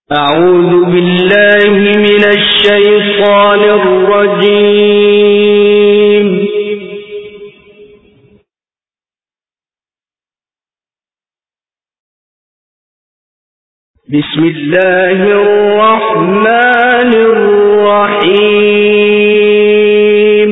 أعوذ بالله من الشيطان الرجيم. بسم الله الرحمن الرحيم.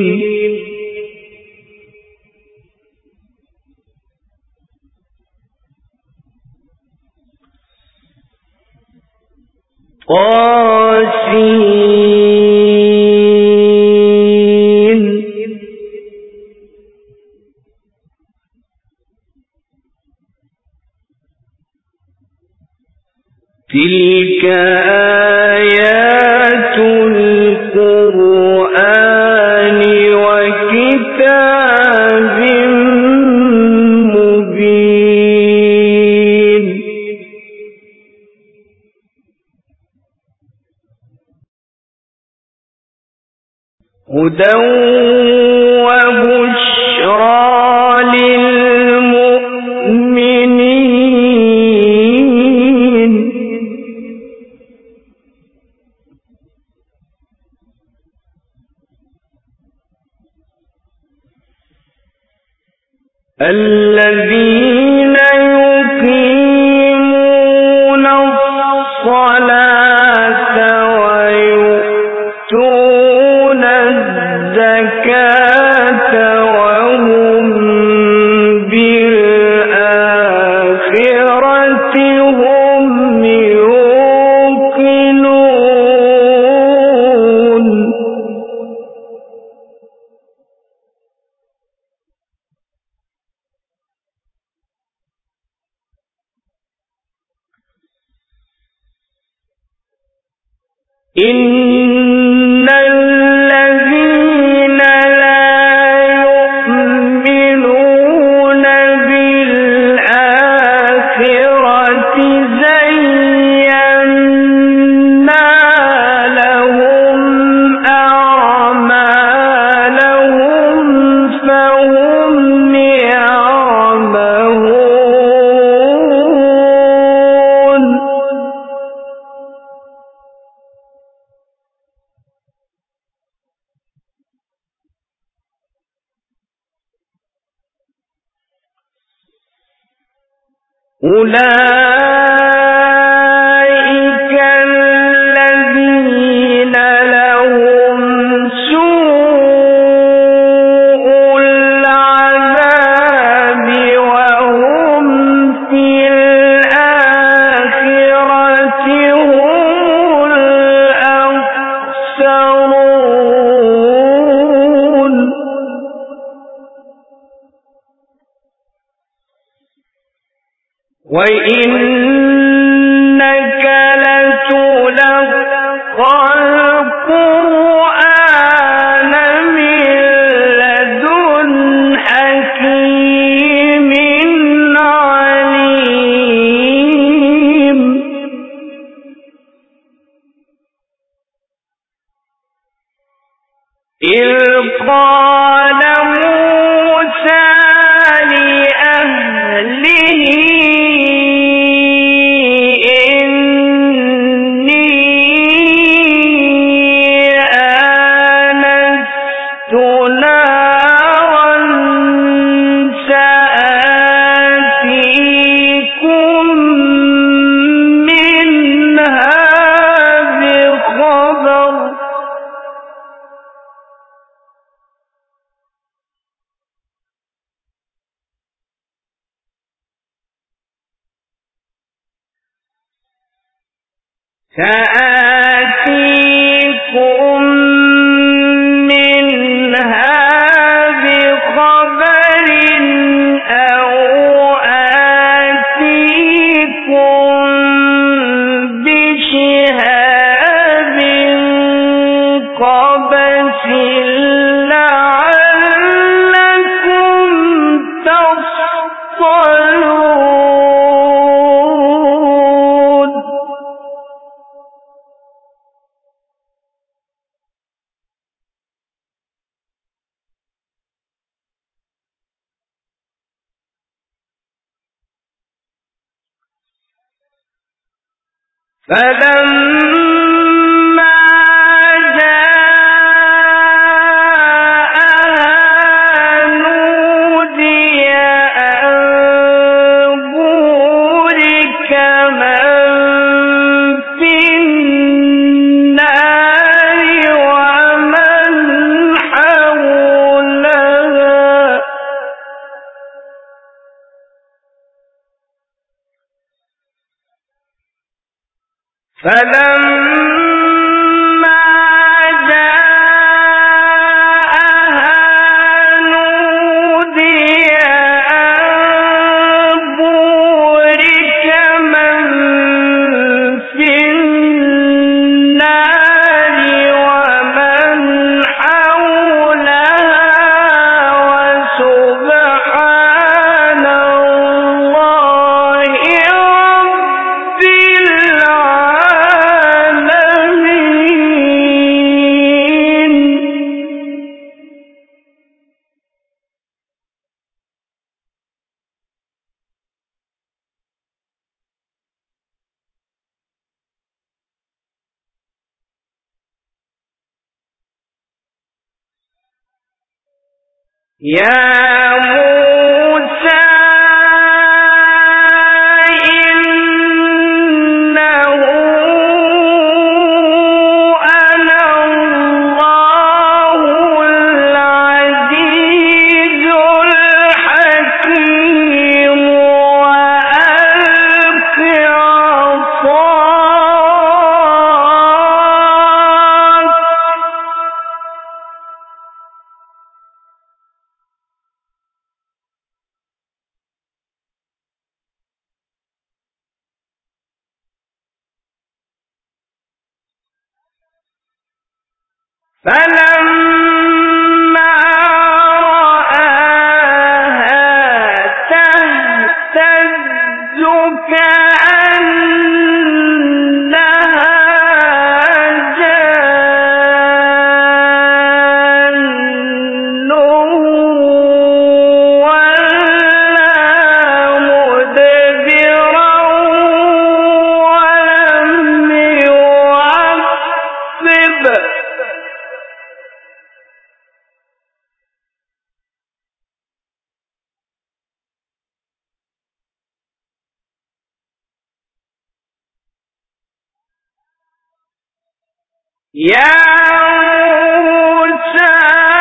طاسين تلك آيات القرآن وكتاب مبين. هدى وبشرى للمؤمنين. الذين يقيمون الصلاة ويؤتون الزكاة وهم بالآخرة هم يوقنون. إن الذين لا يؤمنون بالآخرة زينا لهم أعمالهم فهم يعمهون. أولئك الذين لهم سوء العذاب وهم في الآخرة هم الأخسرون. وإنك لتلقى القرآن من لدن حكيم عليم. إذ قال موسى لأهله سآتيكم منها بخبر أو آتيكم بشهاب قبس لعلكم تصطلون. فلما جاءها نودي أن بورك من في النار ومن حولها فلما جاءها نودي أن بورك من في النار ومن حولها وسبحان الله رب العالمين. يا موسى إنه أنا الله العزيز الحكيم وألق عصاك فلما رآها تهتز كأنها جان ولا مدبرا ولم يعقب يا موسى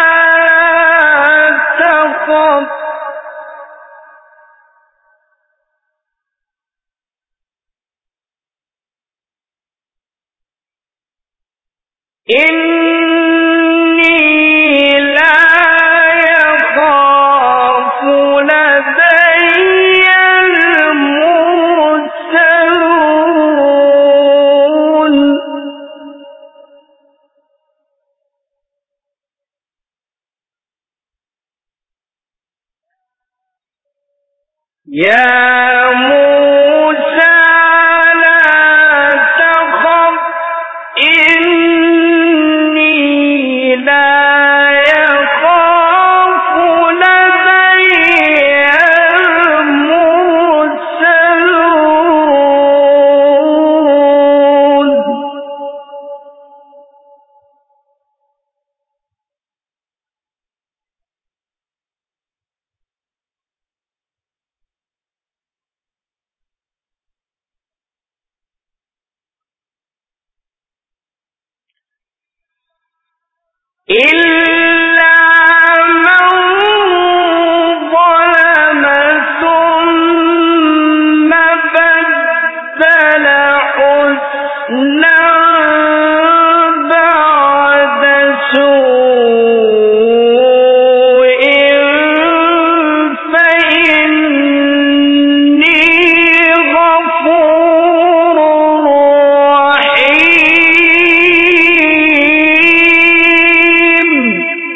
تخف إني لا يخاف لدي المرسلون يا موسى لا تخف إني لا يخاف لدي المرسلون إلا من ظلم ثم بدل حسنا بعد سوء فإني غفور رحيم.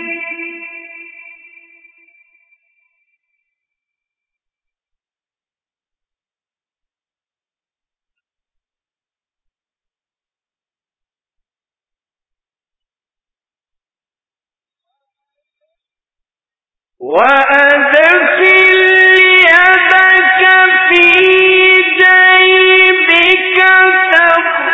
وأدخل يدك في جيبك تخرج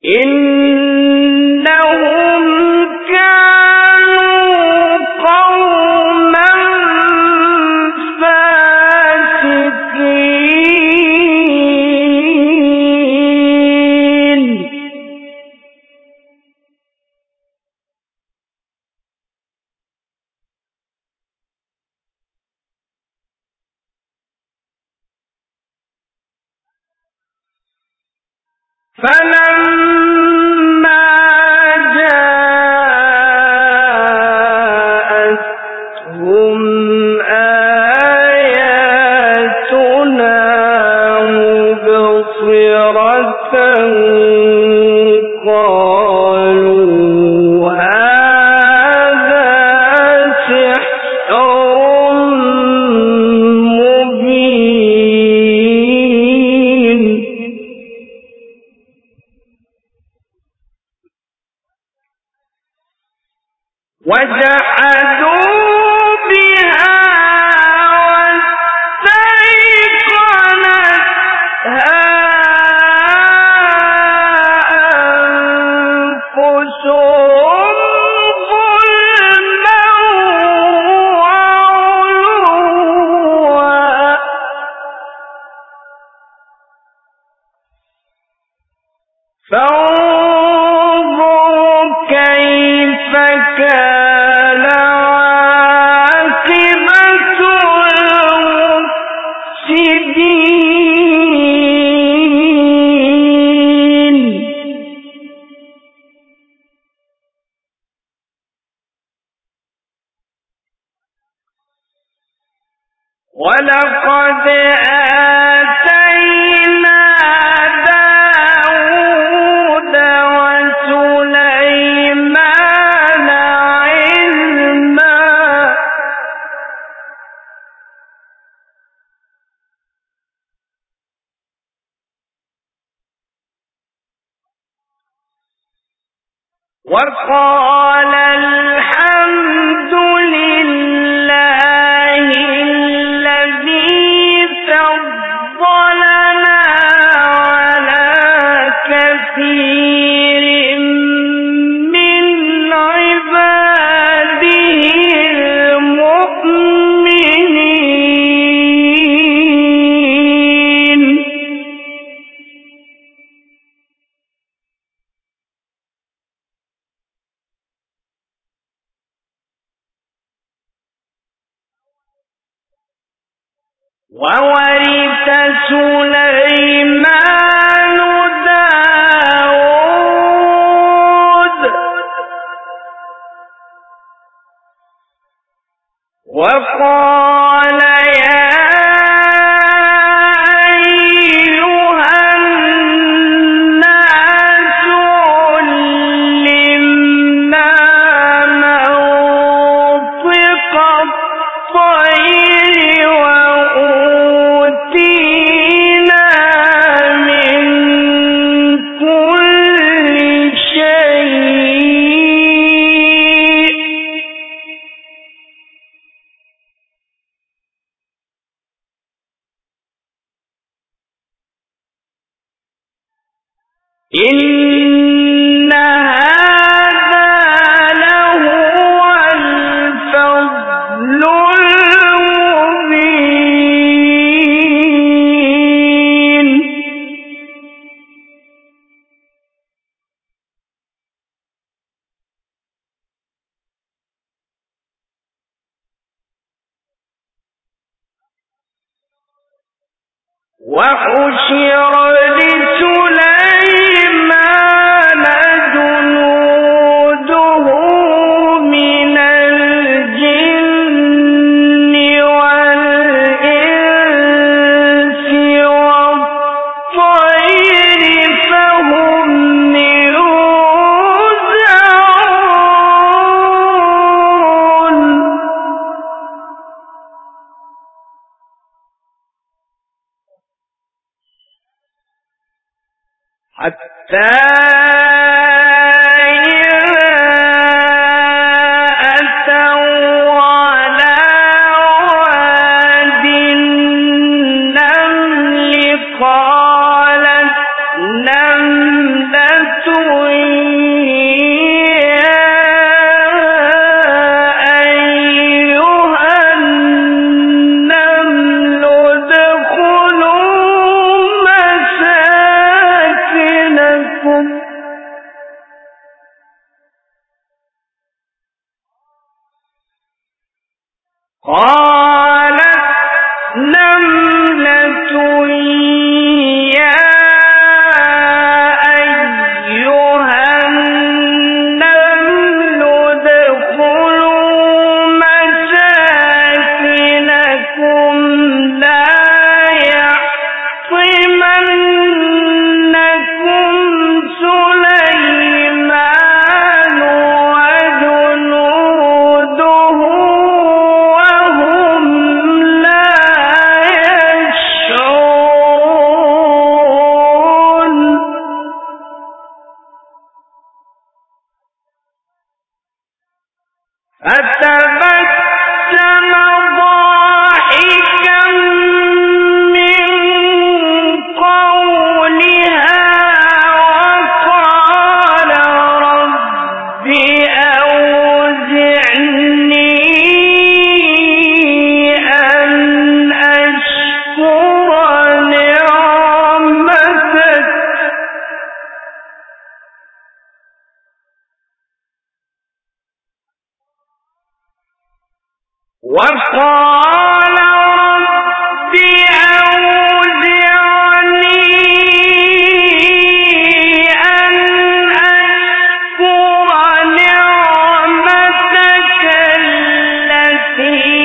إنهم كانوا قوما فاسقين فلما جاءتهم آياتنا مبصرة قالوا هذا سحر مبين وجحدوا بها واستيقنتها أنفسهم ظلما وعلوا فانظر كيف كان عاقبة المفسدين ولقد آتينا داود وسليمان علما وقال الحمد لله الذي فضلنا على كثير من عباده المؤمنين وورث سليمان داود وقال يا أيها الناس علمنا منطق الطير وأوتينا من كل شيء إن هذا لهو الفضل المبين وحشر لسليمان جنوده من الجن والإنس والطير فهم يوزعون حتى إذا أتوا على واد النمل قالت نملة قالت نملة يا أيها النمل ادخلوا مساكنكم لا يحطمنكم سليمان وجنوده وهم لا يشعرون فتبسم ضاحكا من قولها وقال رب أوزعني أن أشكر نعمتك وقال رب أوزعني أن أشكر نعمتك التي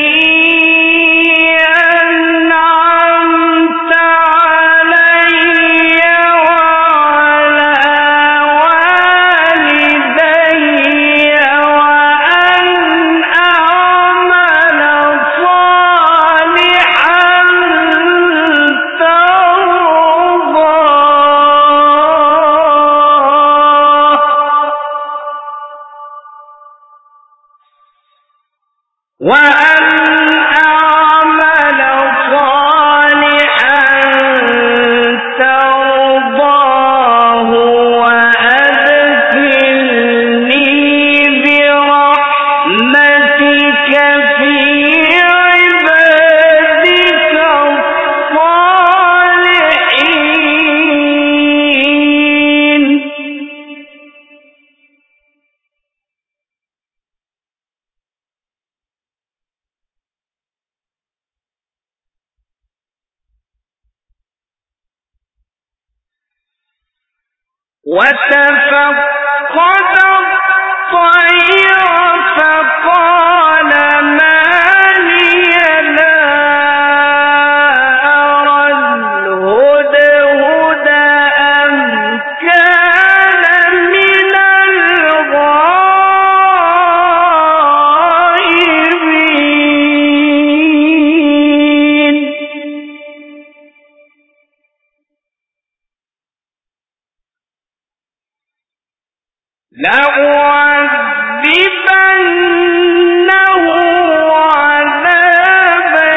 أنعمت علي وعلى والدي وأن أعمل صالحا ترضاه وأدخلني برحمتك في عبادك الصالحين وتفقد الطير فقال ما لي لا أرى الهدهد أم كان من الغائبين لأعذبنه عذابا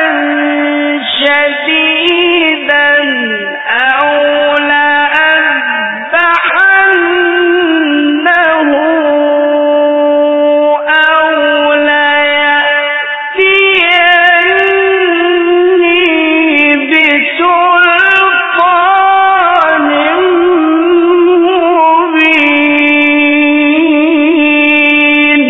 شديدا أو لأذبحنه أو ليأتيني بسلطان مبين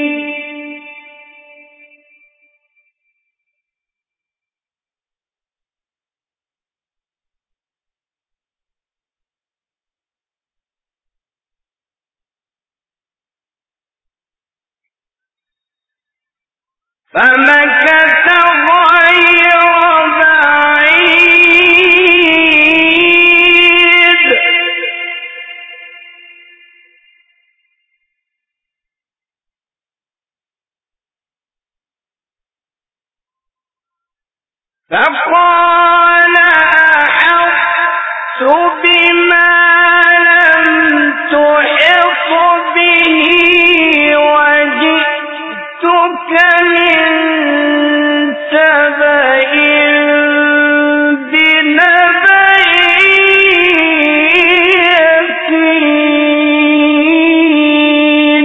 فمكث غير بعيد فقال أحطت بما لم تحط به وجئتك من سبأ بنبأ يقين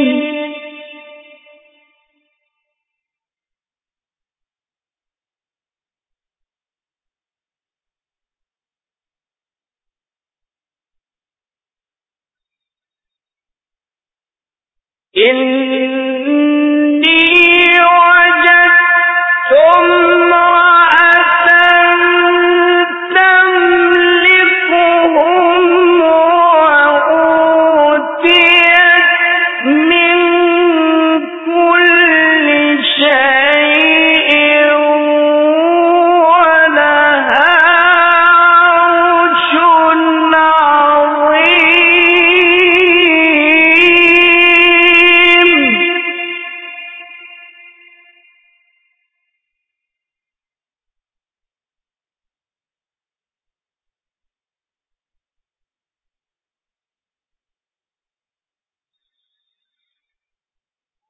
إني وجدت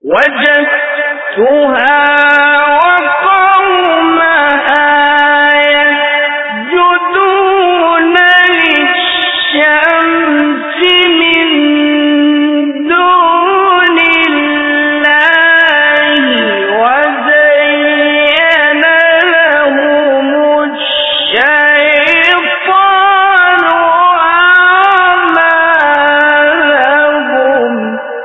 وجدتها وقومها يسجدون للشمس من دون الله وزين لهم الشيطان أعمالهم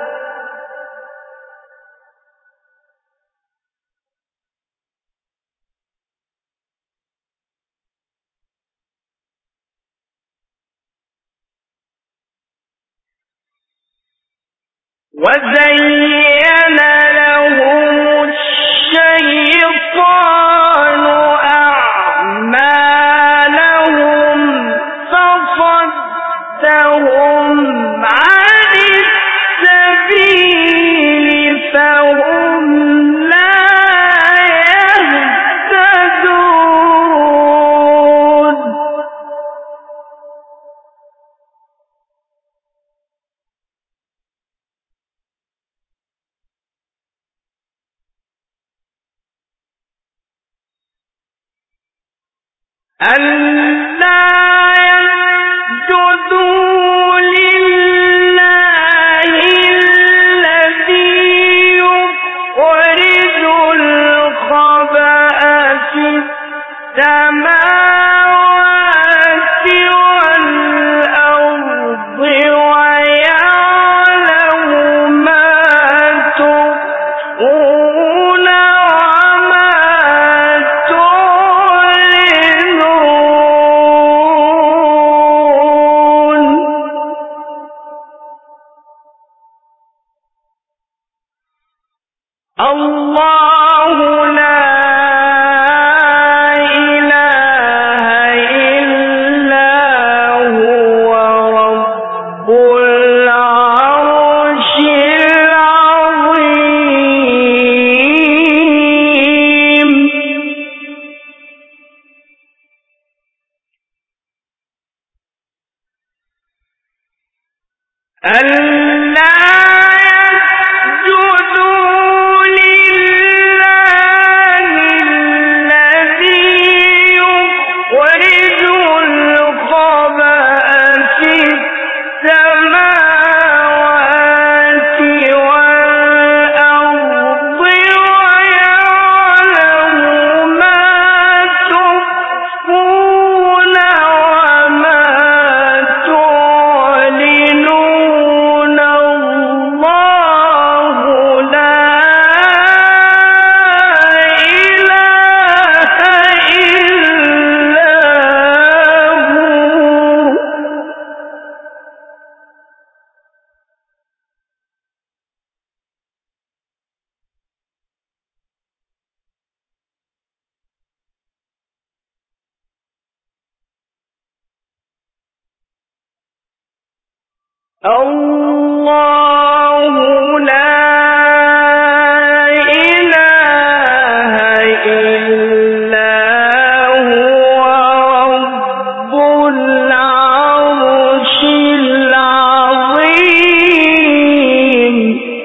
فصدهم عن السبيل فهم لا يهتدون ألا يسجدوا لله الذي يخرج الخبأ في السماوات والأرض ويعلم ما تخفون وما تعلنون الله لا إله إلا هو رب العرش العظيم ألا يسجدوا لله الذي يخرج الخبأ في السماوات والأرض ويعلم ما تخفون وما تعلنون الله لا إله إلا هو الله لا إله إلا هو رب العرش العظيم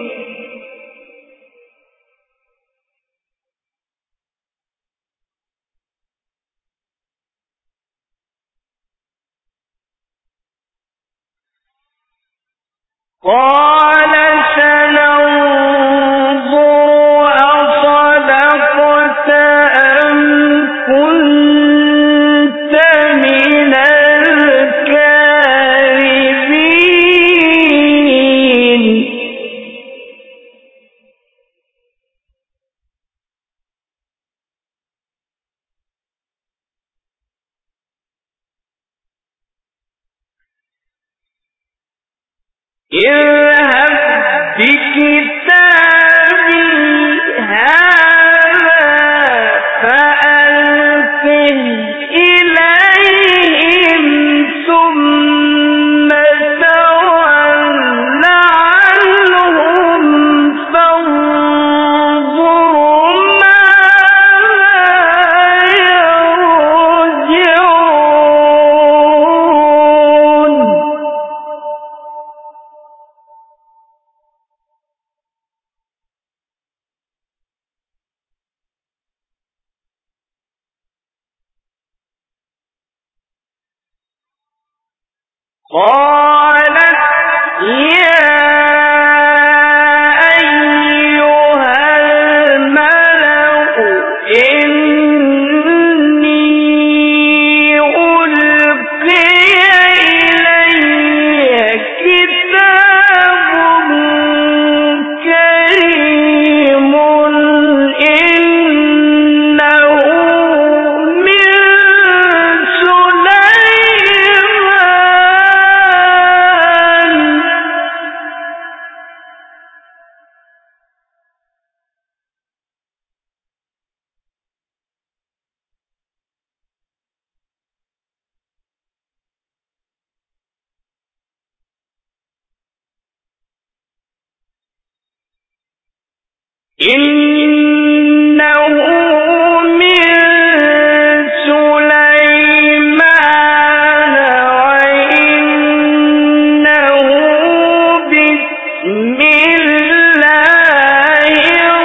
قال سننظر أصدقت أم كنت من الكاذبين اذهب بكتابي هذا فألقه إليهم ثم تول عنهم فانظر ماذا يرجعون قالت يا أيها الملأ إني ألقي إلي كتاب كريم إنه من سليمان إنه من سليمان وإنه بسم الله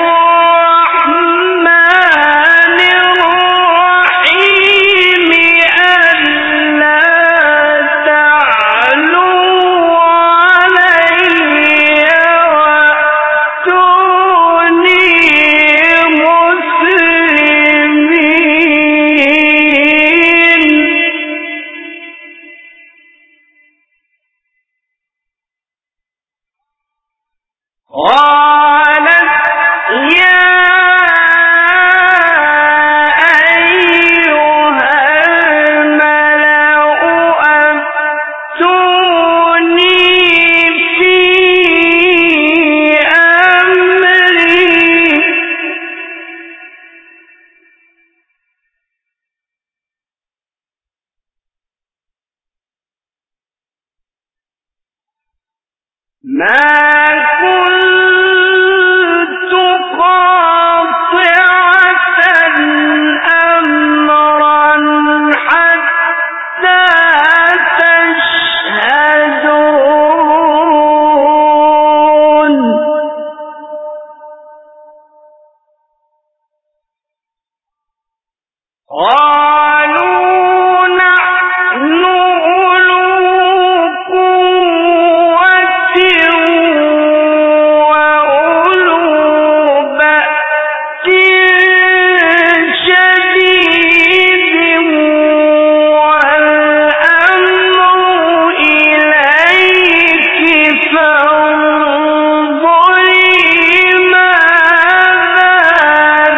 الرحمن الرحيم ألا تعلوا علي وأتوني مسلمين. قالت يا أيها الملأ أفتوني في أمري ما كنت قاطعة أمرا حتى تشهدون. قالوا نحن أولو قوة وأولو بأس شديد والأمر إليك فانظري ماذا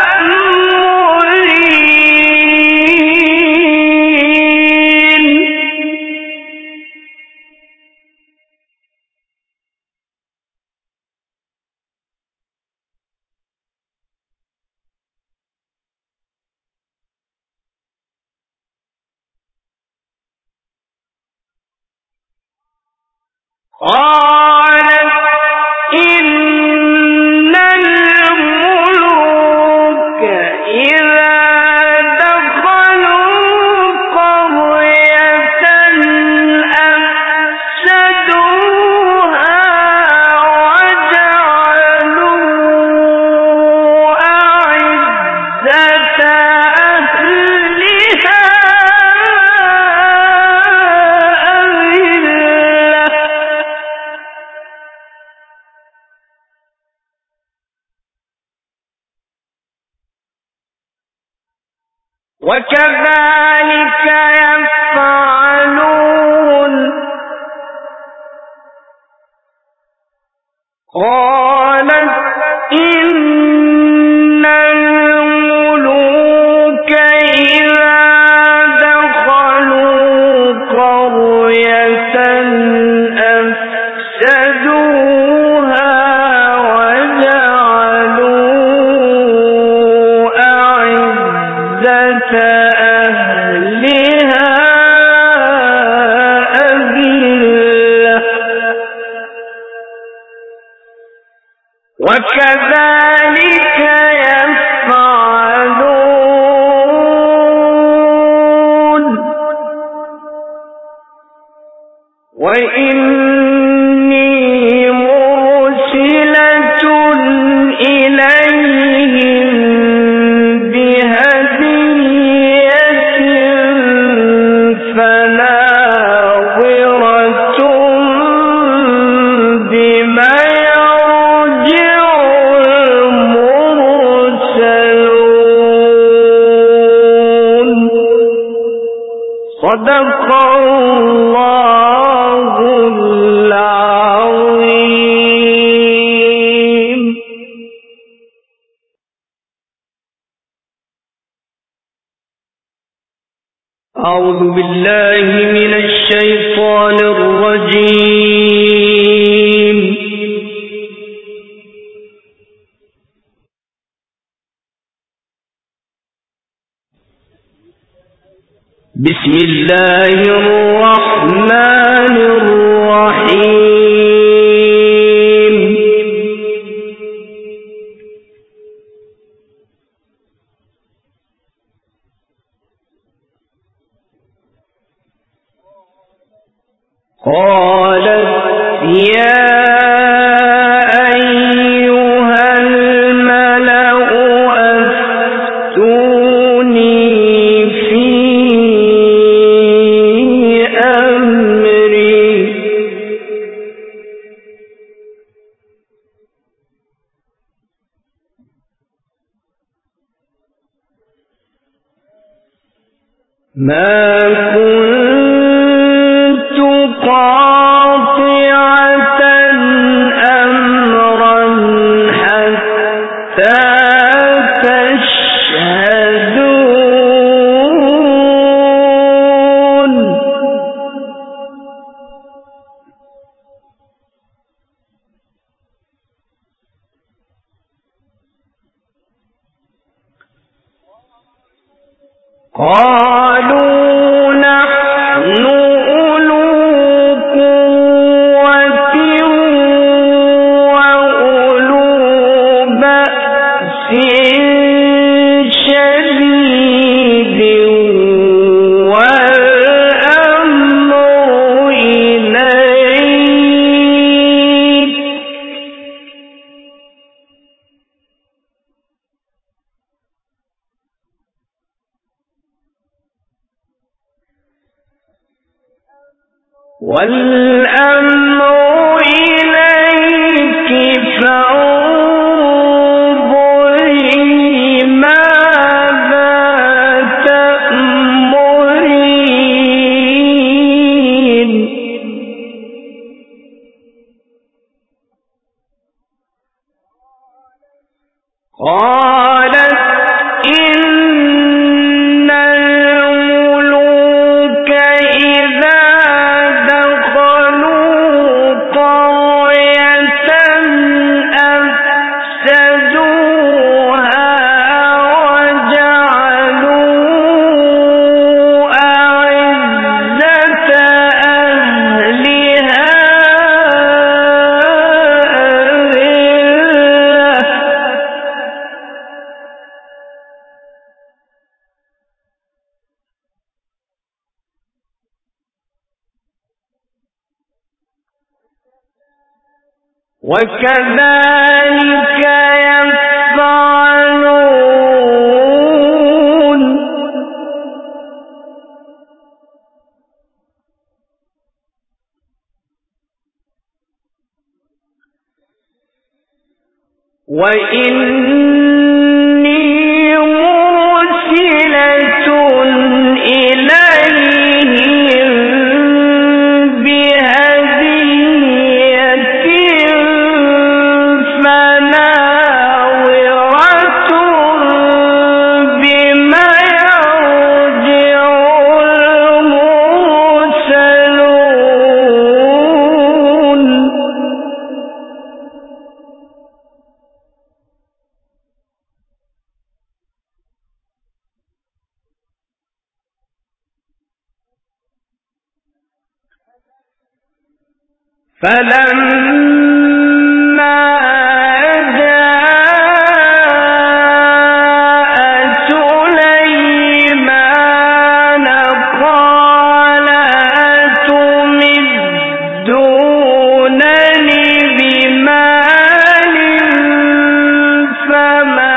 تأمرين. قالت إن الملوك إذا دخلوا قرية أفسدوها وجعلوا أعزة أهلها أذلة. وكذلك يفعلون. قالت إن الملوك إذا دخلوا قرية أفسدوها وجعلوا أعزة أهلها أذلة. وكذلك يفعلون. وإني مرسلة إليهم بهدية فناظرة صدق الله العظيم. أعوذ بالله من الشيطان الرجيم. بسم الله الرحمن الرحيم. قالت يا أيها الملأ أفتوني في أمري ما كنت قاطعة أمرا حتى تشهدون. قالوا نحن أولو قوة وأولو بأس شديد والأمر إليك فانظري ماذا تأمرين. قالت إن الملوك إذا دخلوا قرية أفسدوها وجعلوا أعزة أهلها أذلة. وكذلك يفعلون. وإني مرسلة إليهم بهدية فناظرة بما يرجع المرسلون. فلما جاء سليمان قال أتمدونني بمال فما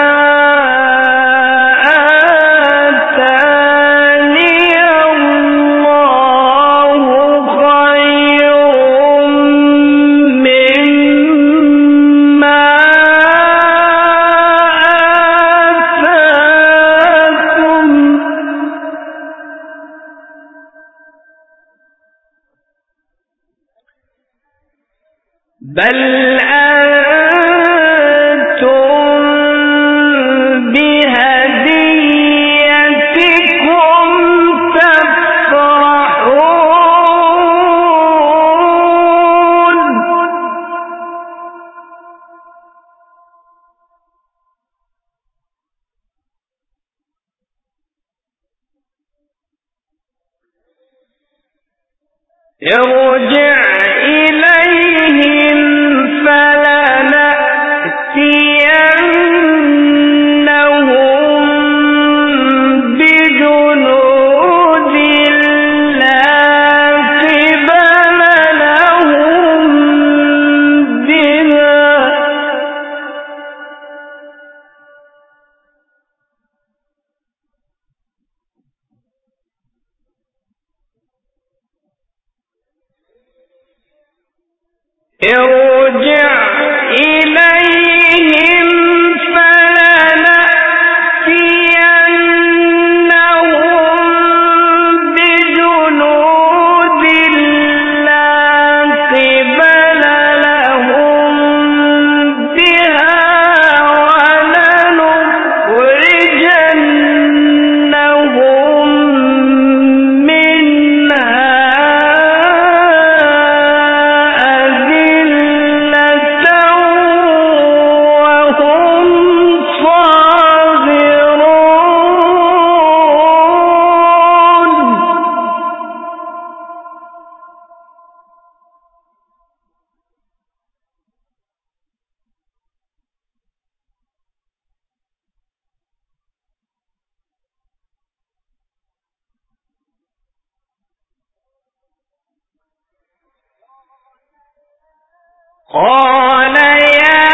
آتاني الله خير بل أنتم بهديتكم تفرحون. ارجع إليهم فلنأتينهم بجنود لا قبل لهم بها ارجع إليهم فلنأتينهم بجنود لا قبل لهم بها ولنخرجنهم منها قال يا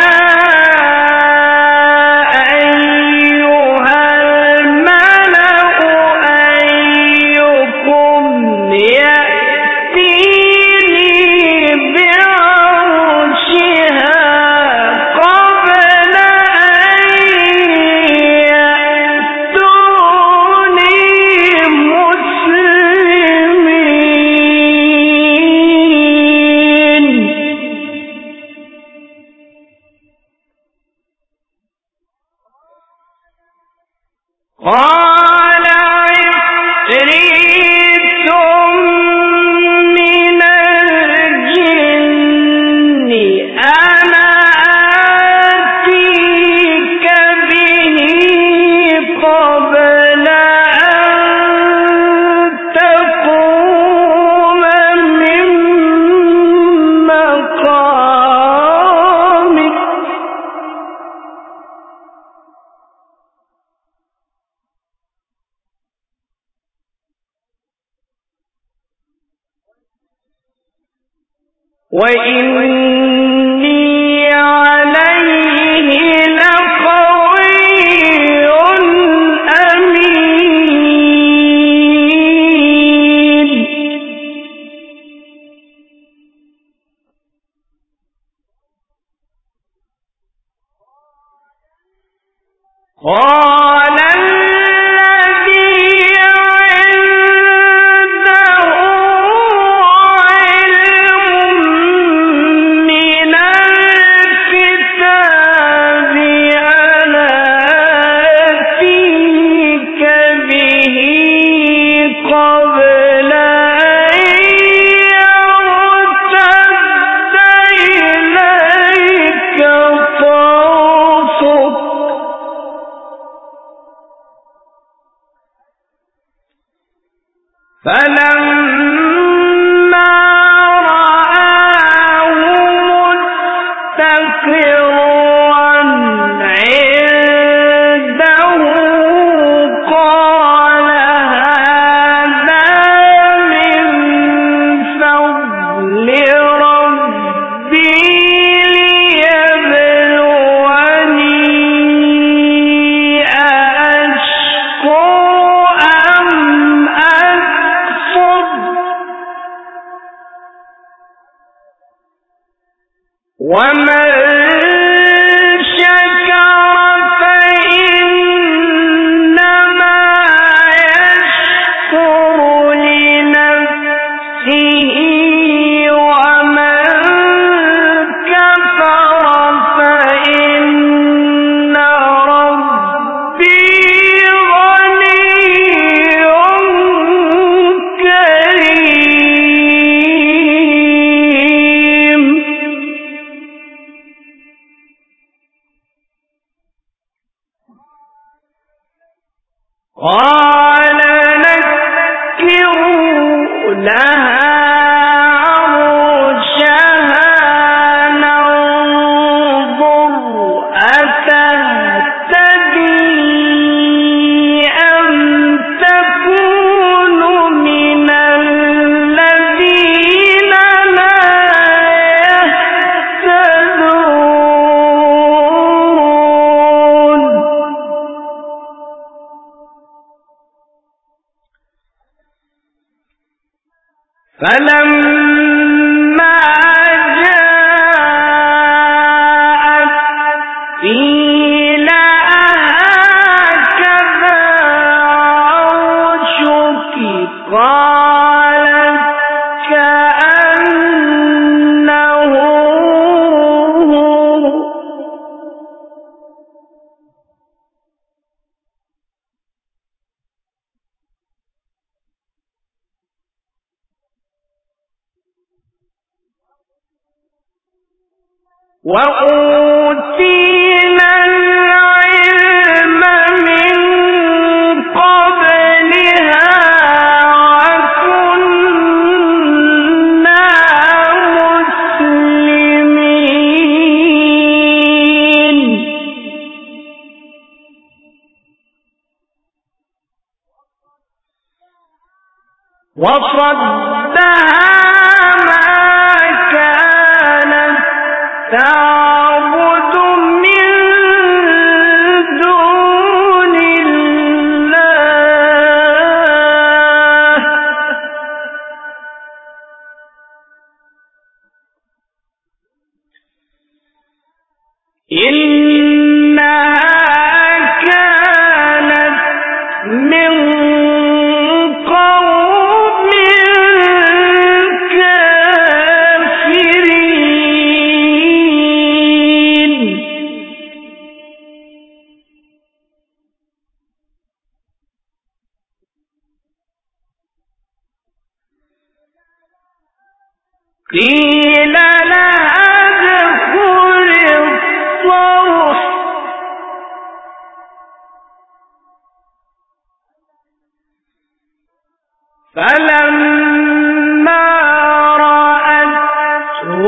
أيها الملأ أيكم يأتيني بعرشها قبل أن يأتوني مسلمين. قال عفريت من الجن أنا آتيك به قبل أن تقوم من مقامك وإني عليه لقوي أمين. قال الذي عنده علم من الكتاب أنا آتيك به قبل أن يرتد إليك طرفك فلما رآه مستقرا عنده قال هذا من فضل ربي ليبلوني أأشكر أم أكفر ومن شكر فإنما يشكر لنفسه ومن قال نكروا لها فلما جاءت قيل هكذا عرشك قالت كأنه وأوتينا العلم من قبلها وكنا مسلمين وصدها تعبد من دون الله إنها كانت من قوم قيل لها ادخل الصرح فلما رأته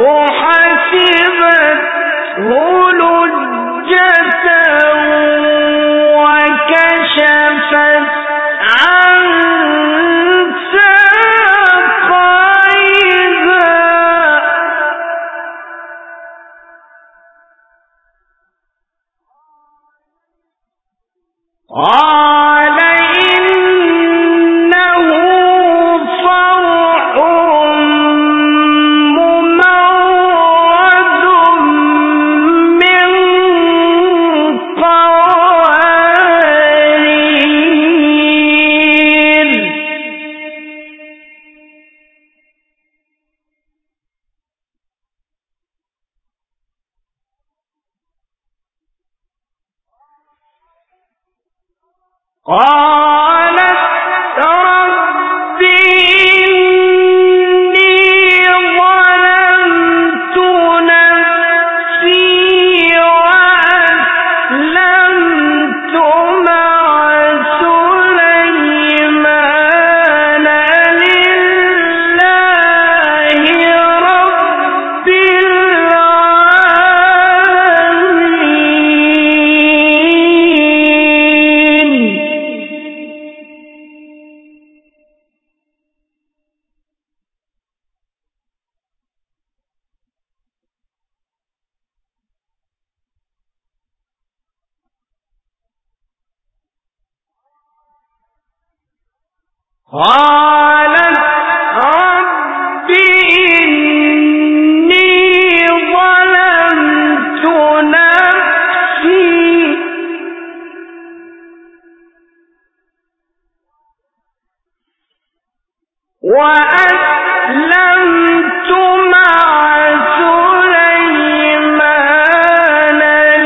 حسبته لجة وكشفت عن قال إنه صرح ممرد من قوارير قالت رب إني ظلمت نفسي وأسلمت مع سليمان لله رب العالمين قالت رب إني ظلمت نفسي وأسلمت مع سليمان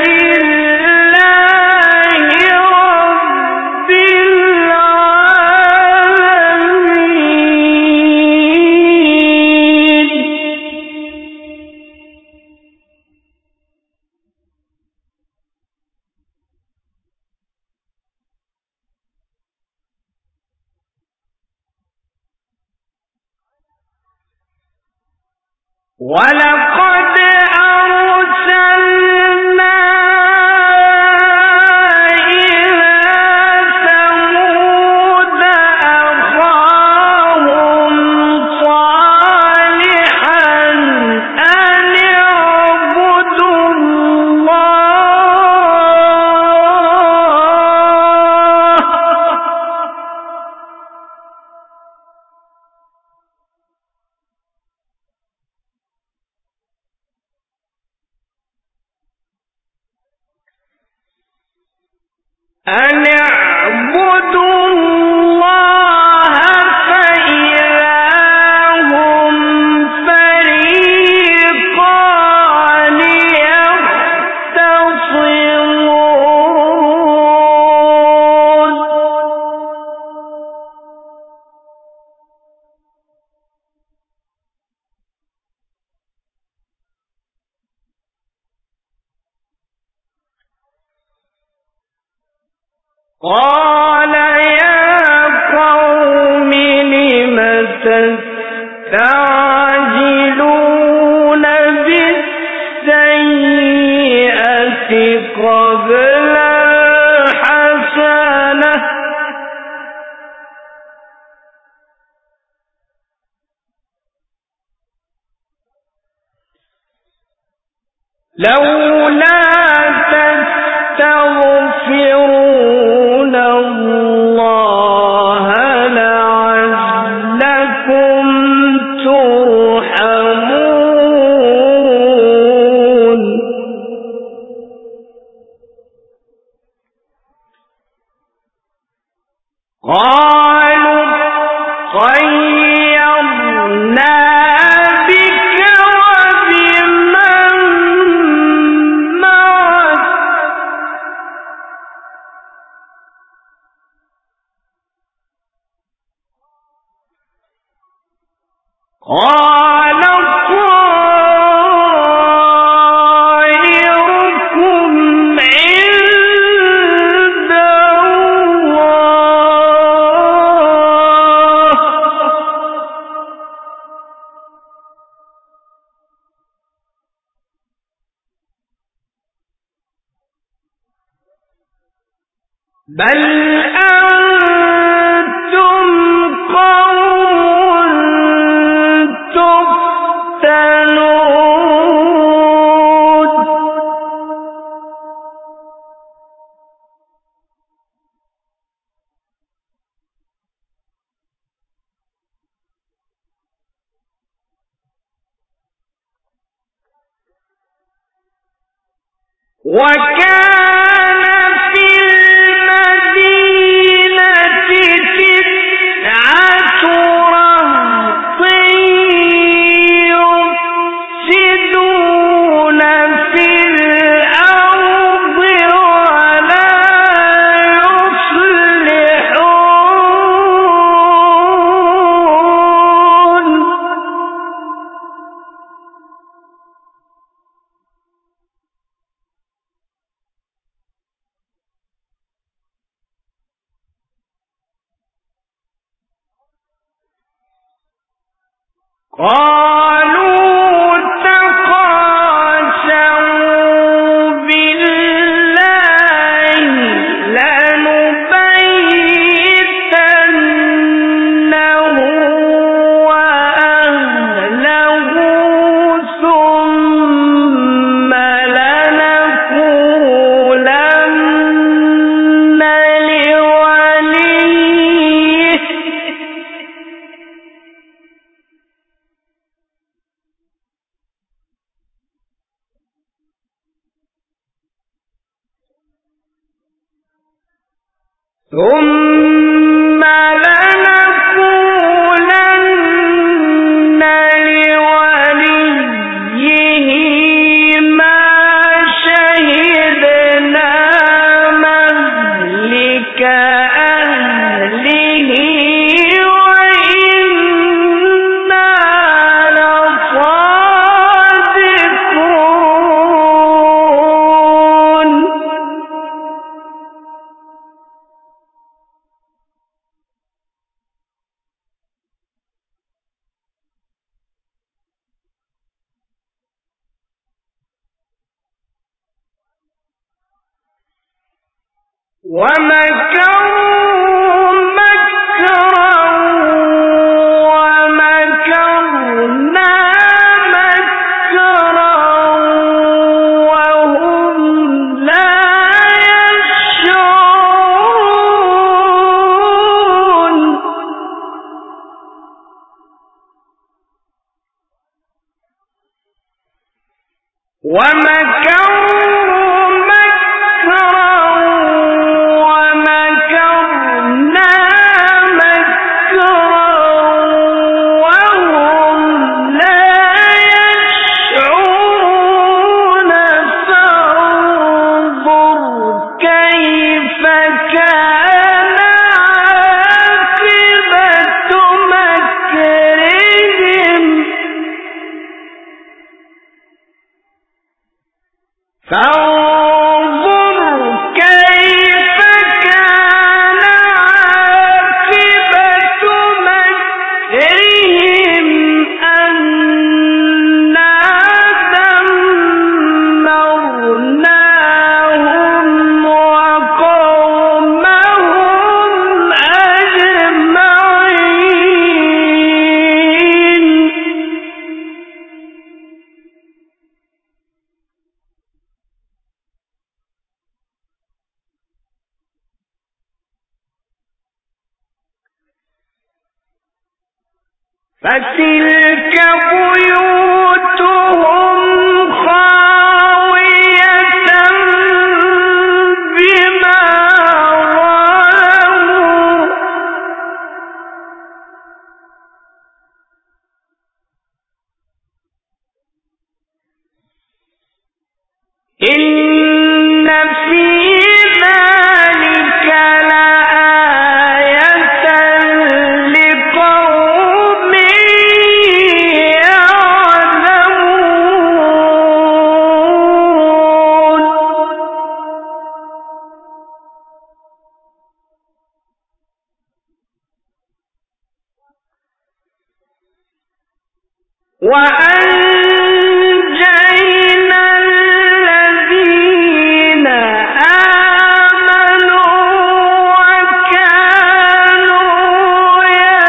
لله رب العالمين ولقد أرسلنا إلى ثمود أخاهم صالحا أن اعبدوا الله فإذا هم فريقان يختصمون قال يا قوم لم تستعجلون بالسيئة قبل الحسنة لولا تستغفرون الله لعلكم ترحمون قالوا طيرنا بك وبمن معك قال طائركم عند الله بل أنتم قوم تفتنون وكان في المدينة تسعة رهط يفسدون في الأرض ولا يصلحون قالوا تقاسموا بالله لنبيتنه وأهله ثم لنقولن لوليه ثم لنقولن لوليه ما شهدنا مهلك أهله وإنا لصادقون فتلك بيوتهم خاوية بما ظلموا إن في ذلك لآية لقوم يعلمون وأنجينا الذين آمنوا وكانوا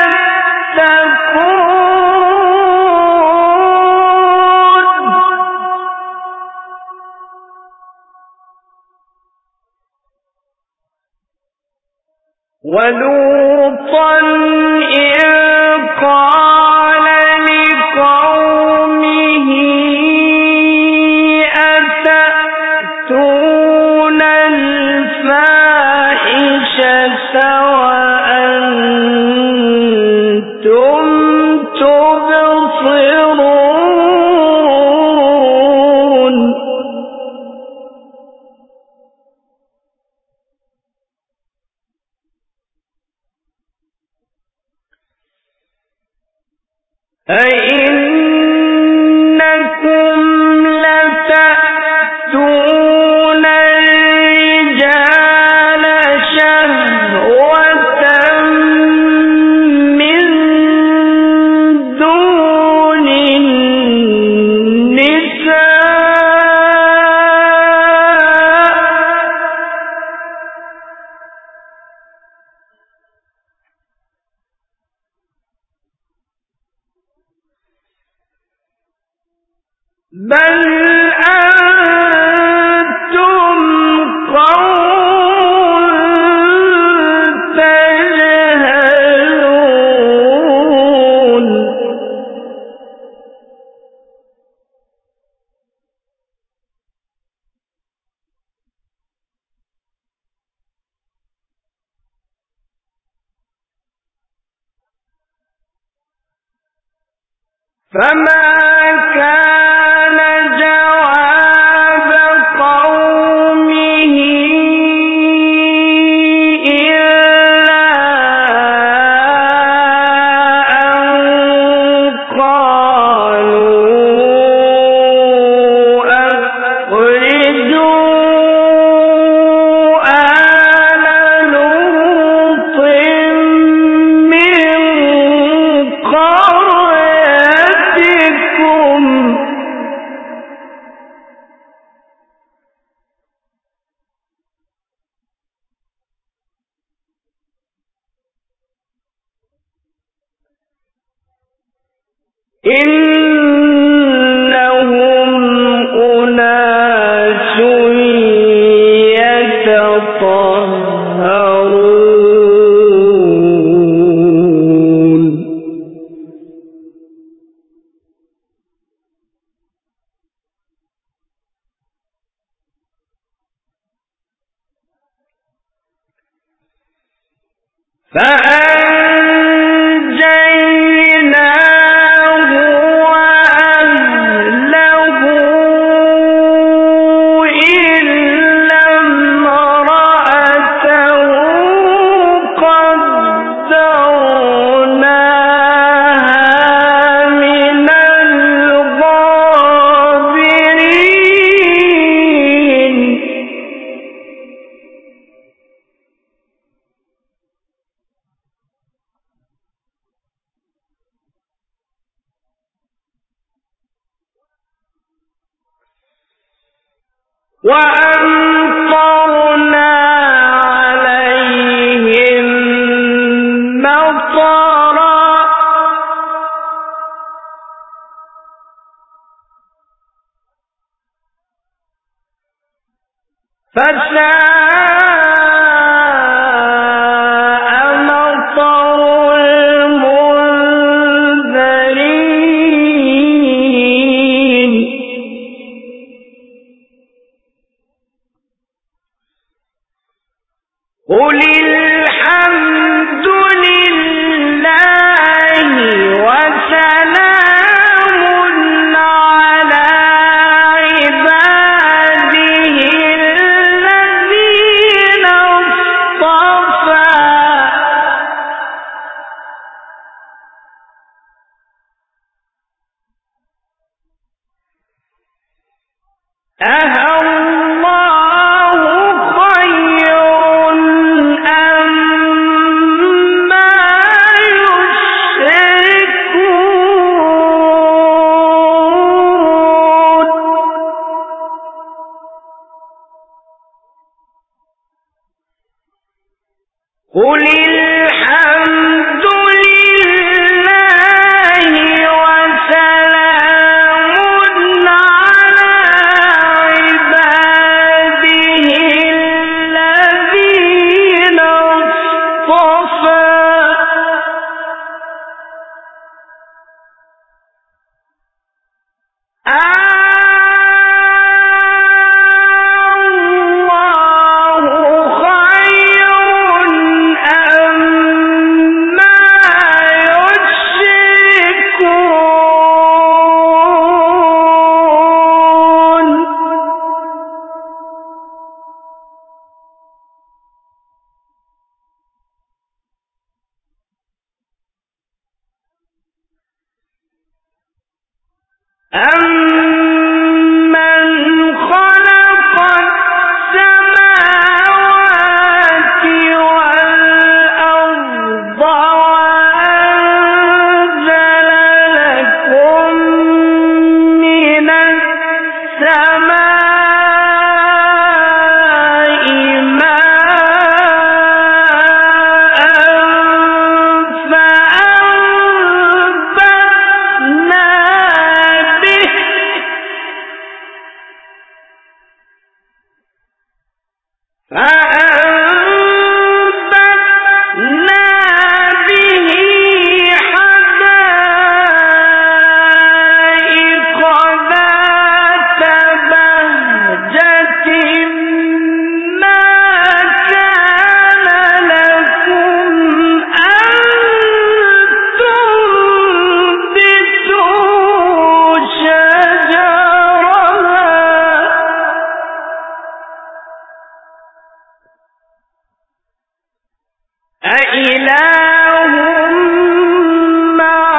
يتقون ولوطا إذ قال لقومه أتأتون الفاحشة وأنتم تبصرون أئنكم لتأتون الرجال شهوة من دون بل أنتم قوم تجهلون فما كان جواب قومه إلا أن قالوا أخرجوا آل لوط من قريتكم إنهم أناس يتطهرون فأنجيناه وأهله إلا امرأته قدرناها من الغابرين وأمطرنا عليهم مطرا فساء مطر المنذرين قل الحمد لله وسلام على عباده الذين اصطفى الله خير أما يشركون قل الحمد لله وسلام على عباده الذين اصطفى الله خير أما يشركون أَمَّنْ خَلَقَ السَّمَاوَاتِ وَالْأَرْضَ وَأَنزَلَ لَكُم مِّنَ السَّمَاءِ مَاءً فَأَنبَتْنَا به حدائق ذات بهجة ما كان لكم أن تنبتوا شجرها أإله مع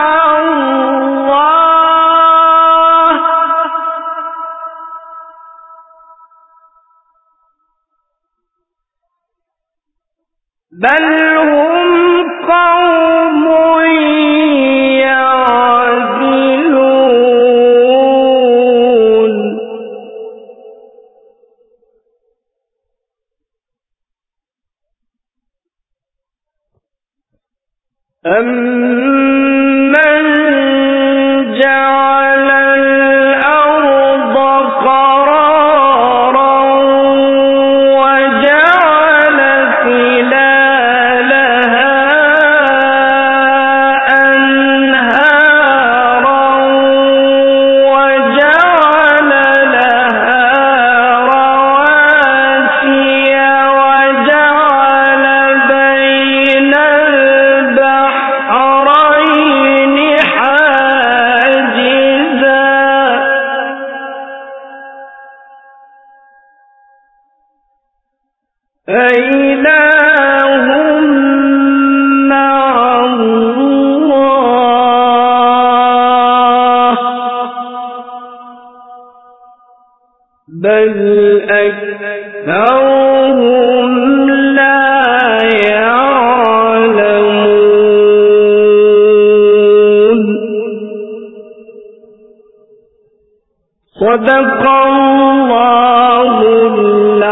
الله بل هم قوم يعدلون أَمَّنْ أإله مع الله بل أكثرهم لا يعلمون. صدق الله العظيم.